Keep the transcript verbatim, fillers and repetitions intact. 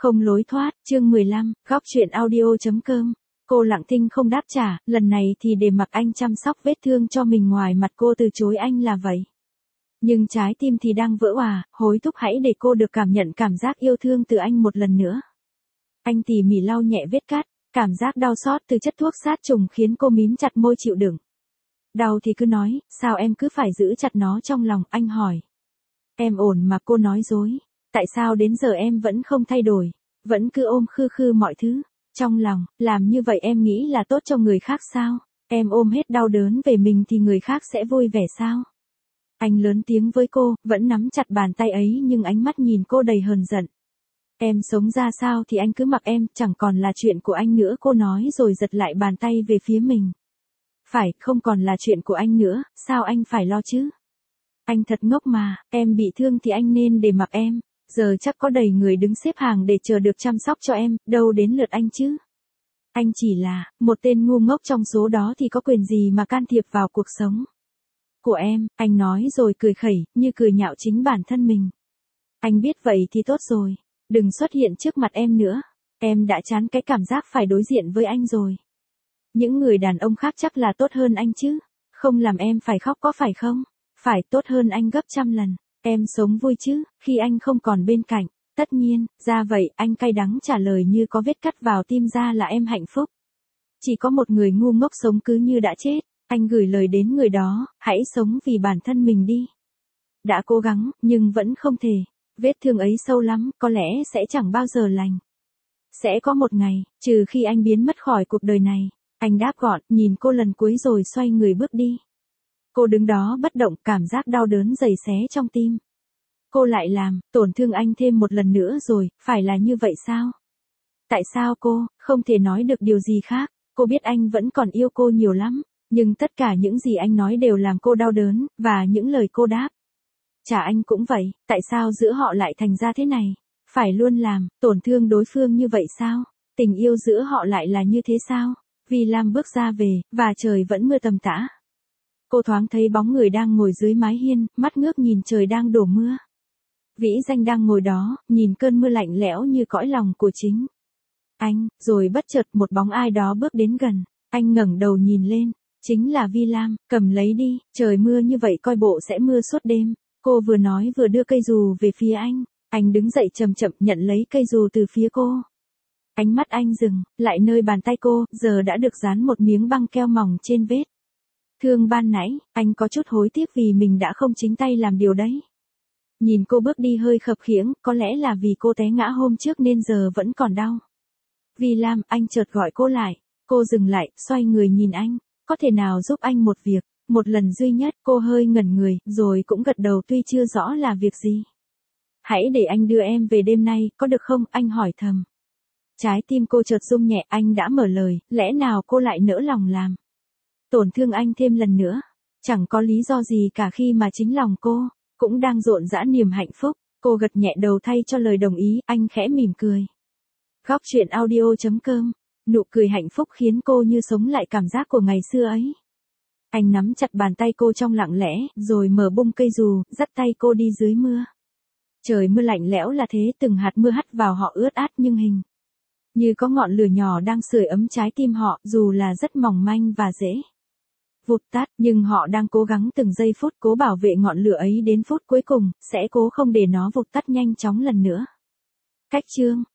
Không lối thoát, chương mười lăm, góc chuyện audio.com. Cô lặng thinh không đáp trả, lần này thì để mặc anh chăm sóc vết thương cho mình, ngoài mặt cô từ chối anh là vậy. Nhưng trái tim thì đang vỡ òa, hối thúc hãy để cô được cảm nhận cảm giác yêu thương từ anh một lần nữa. Anh tỉ mỉ lau nhẹ vết cắt, cảm giác đau xót từ chất thuốc sát trùng khiến cô mím chặt môi chịu đựng. Đau thì cứ nói, sao em cứ phải giữ chặt nó trong lòng, anh hỏi. Em ổn mà, cô nói dối. Tại sao đến giờ em vẫn không thay đổi, vẫn cứ ôm khư khư mọi thứ trong lòng, làm như vậy em nghĩ là tốt cho người khác sao? Em ôm hết đau đớn về mình thì người khác sẽ vui vẻ sao? Anh lớn tiếng với cô, vẫn nắm chặt bàn tay ấy nhưng ánh mắt nhìn cô đầy hờn giận. Em sống ra sao thì anh cứ mặc em, chẳng còn là chuyện của anh nữa, cô nói rồi giật lại bàn tay về phía mình. Phải, không còn là chuyện của anh nữa, sao anh phải lo chứ? Anh thật ngốc mà, em bị thương thì anh nên để mặc em. Giờ chắc có đầy người đứng xếp hàng để chờ được chăm sóc cho em, đâu đến lượt anh chứ. Anh chỉ là một tên ngu ngốc trong số đó thì có quyền gì mà can thiệp vào cuộc sống của em, anh nói rồi cười khẩy, như cười nhạo chính bản thân mình. Anh biết vậy thì tốt rồi, đừng xuất hiện trước mặt em nữa, em đã chán cái cảm giác phải đối diện với anh rồi. Những người đàn ông khác chắc là tốt hơn anh chứ, không làm em phải khóc có phải không? Phải, tốt hơn anh gấp trăm lần. Em sống vui chứ, khi anh không còn bên cạnh. Tất nhiên, ra vậy, anh cay đắng trả lời như có vết cắt vào tim, ra là em hạnh phúc. Chỉ có một người ngu ngốc sống cứ như đã chết. Anh gửi lời đến người đó, hãy sống vì bản thân mình đi. Đã cố gắng, nhưng vẫn không thể. Vết thương ấy sâu lắm, có lẽ sẽ chẳng bao giờ lành. Sẽ có một ngày, trừ khi anh biến mất khỏi cuộc đời này. Anh đáp gọn, nhìn cô lần cuối rồi xoay người bước đi. Cô đứng đó bất động, cảm giác đau đớn giày xé trong tim. Cô lại làm tổn thương anh thêm một lần nữa rồi, phải là như vậy sao? Tại sao cô không thể nói được điều gì khác? Cô biết anh vẫn còn yêu cô nhiều lắm, nhưng tất cả những gì anh nói đều làm cô đau đớn, và những lời cô đáp trả anh cũng vậy. Tại sao giữa họ lại thành ra thế này? Phải luôn làm tổn thương đối phương như vậy sao? Tình yêu giữa họ lại là như thế sao? Vì Lam bước ra về, và trời vẫn mưa tầm tã. Cô thoáng thấy bóng người đang ngồi dưới mái hiên, mắt ngước nhìn trời đang đổ mưa. Vĩ Danh đang ngồi đó, nhìn cơn mưa lạnh lẽo như cõi lòng của chính anh, rồi bất chợt một bóng ai đó bước đến gần. Anh ngẩng đầu nhìn lên, chính là Vi Lam. Cầm lấy đi, trời mưa như vậy coi bộ sẽ mưa suốt đêm. Cô vừa nói vừa đưa cây dù về phía anh. Anh đứng dậy chậm chậm nhận lấy cây dù từ phía cô. Ánh mắt anh dừng lại nơi bàn tay cô, giờ đã được dán một miếng băng keo mỏng trên vết thương ban nãy. Anh có chút hối tiếc vì mình đã không chính tay làm điều đấy. Nhìn cô bước đi hơi khập khiễng, có lẽ là vì cô té ngã hôm trước nên giờ vẫn còn đau. Vi Lam, anh chợt gọi cô lại. Cô dừng lại, xoay người nhìn anh. Có thể nào giúp anh một việc? Một lần duy nhất. Cô hơi ngẩn người, rồi cũng gật đầu tuy chưa rõ là việc gì. Hãy để anh đưa em về đêm nay, có được không? Anh hỏi thầm. Trái tim cô chợt rung nhẹ, anh đã mở lời, lẽ nào cô lại nỡ lòng làm tổn thương anh thêm lần nữa? Chẳng có lý do gì cả khi mà chính lòng cô cũng đang rộn rã niềm hạnh phúc. Cô gật nhẹ đầu thay cho lời đồng ý, anh khẽ mỉm cười. Góc chuyện audio.com. Nụ cười hạnh phúc khiến cô như sống lại cảm giác của ngày xưa ấy. Anh nắm chặt bàn tay cô trong lặng lẽ, rồi mở bung cây dù, dắt tay cô đi dưới mưa. Trời mưa lạnh lẽo là thế, từng hạt mưa hắt vào họ ướt át nhưng hình như có ngọn lửa nhỏ đang sưởi ấm trái tim họ, dù là rất mỏng manh và dễ vụt tắt, nhưng họ đang cố gắng từng giây phút cố bảo vệ ngọn lửa ấy đến phút cuối cùng, sẽ cố không để nó vụt tắt nhanh chóng lần nữa. Cách chương